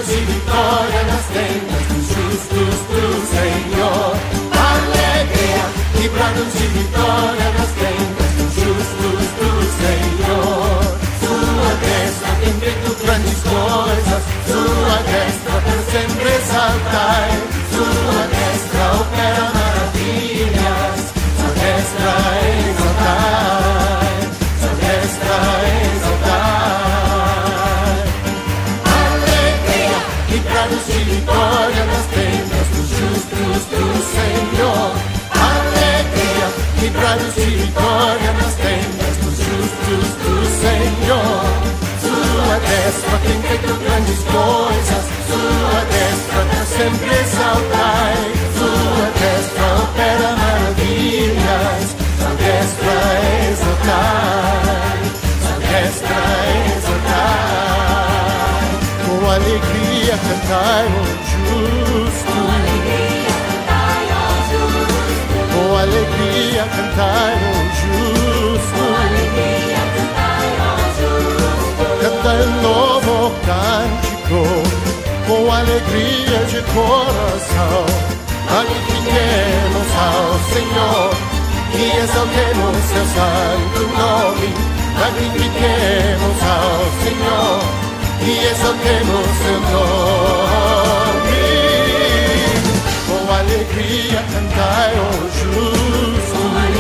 brados de vitória nas tendas dos justos do Senhor. Alegria e brados de vitória nas tendas dos justos do Senhor. Sua destra tem feito grandes coisas, sua destra por sempre exaltai. Sua destra opera maravilhas, sua destra exaltai, sua destra exaltai. Alegria e brados de vitória nas tendas dos justos do Senhor. Alegria e brados de vitória nas tendas dos justos do Senhor. Sua destra tem feito grandes coisas, sua destra para sempre exaltai. Sua destra opera maravilhas, sua destra exaltai, sua destra exaltai. Com alegria cantai ao justo, com alegria cantai ao justo, cantai um novo cântico, com alegria de coração. Magnifiquemos ao Senhor e exaltemos seu santo nome. Magnifiquemos ao Senhor e exaltemos seu nome. Com alegria cantai ao justo,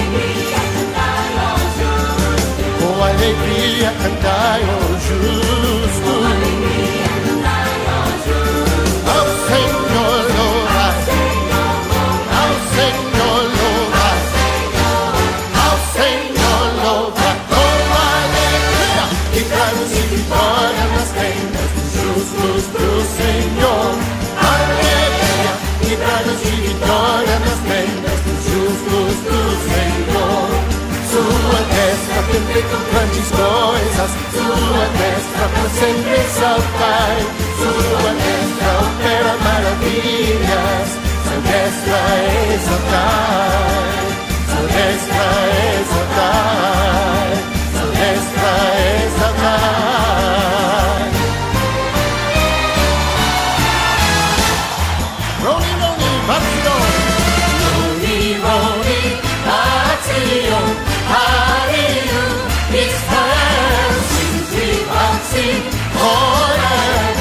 com alegria cantai ao justo. Ao Senhor louvar, ao Senhor louvar, ao Senhor louvar. Com alegria e brados de vitória nas tendas dos justos do Senhor. Alegria e brados de vitória nas tendas dos justos do Senhor. Sua destra tem feito grandes coisas, sua destra por sempre exaltai. Sua destra opera maravilhas, sua destra exaltai, sua destra exaltai, sua destra exaltai. Roni, Roni, Batzion, Roni, Roni, Batzion. Hallelujah, Israel, sing, sing, Horeb,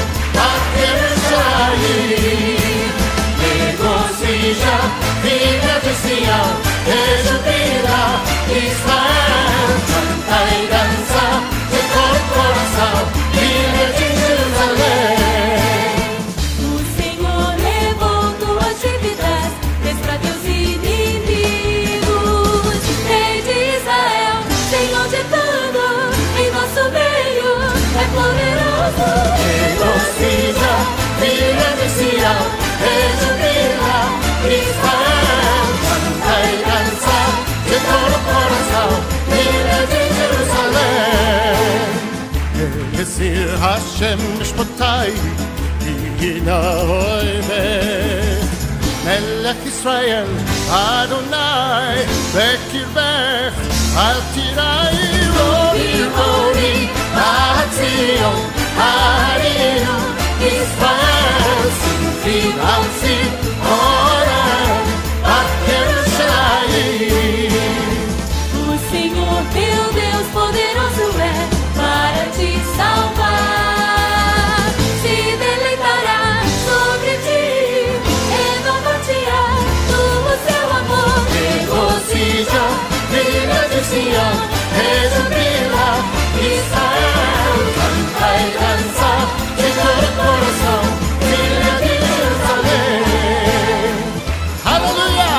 Yerushalayim. Regocija, filha de Sião, rejubila, Israel, canta e dança, de todo o coração, filha de Jerusalém. O Senhor levou tuas dívidas, fez pra Deus inimigos. Rei de Israel, Senhor de tudo, em nosso meio é poderoso. Regocija, filha de Sião, rejubila, Israel, canta e dança, de todo o coração, filha de Jerusalém. Esir Hashem mishpatai, v'yina oiveh. Melech Israel, Adonai, b'kirvech, al tirai. Roni, Roni, Batzion, Harinu, Israel, sing, sing, Horeb, Yerushalayim. O Senhor teu Deus poderoso é para te salvar. Se deleitará sobre ti, renovar-te-á do seu amor. Regozija, filha de Sião, rejubila, Israel, canta e dança, de todo o coração, filha de Jerusalém. Aleluia!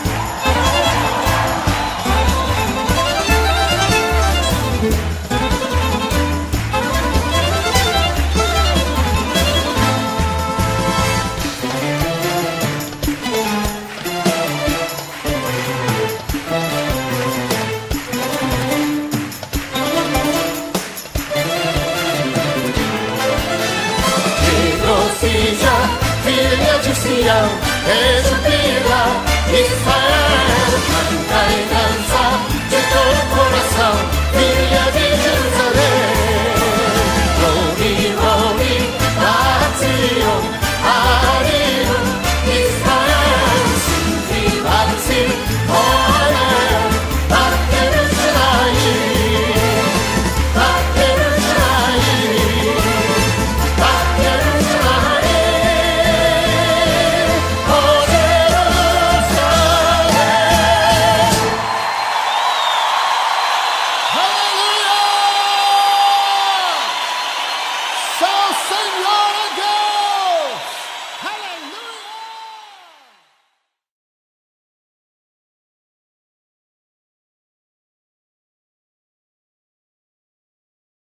Regozija, filha de Sião, rejubila, Israel, canta e dança, de todo o coração, filha de Jerusalém.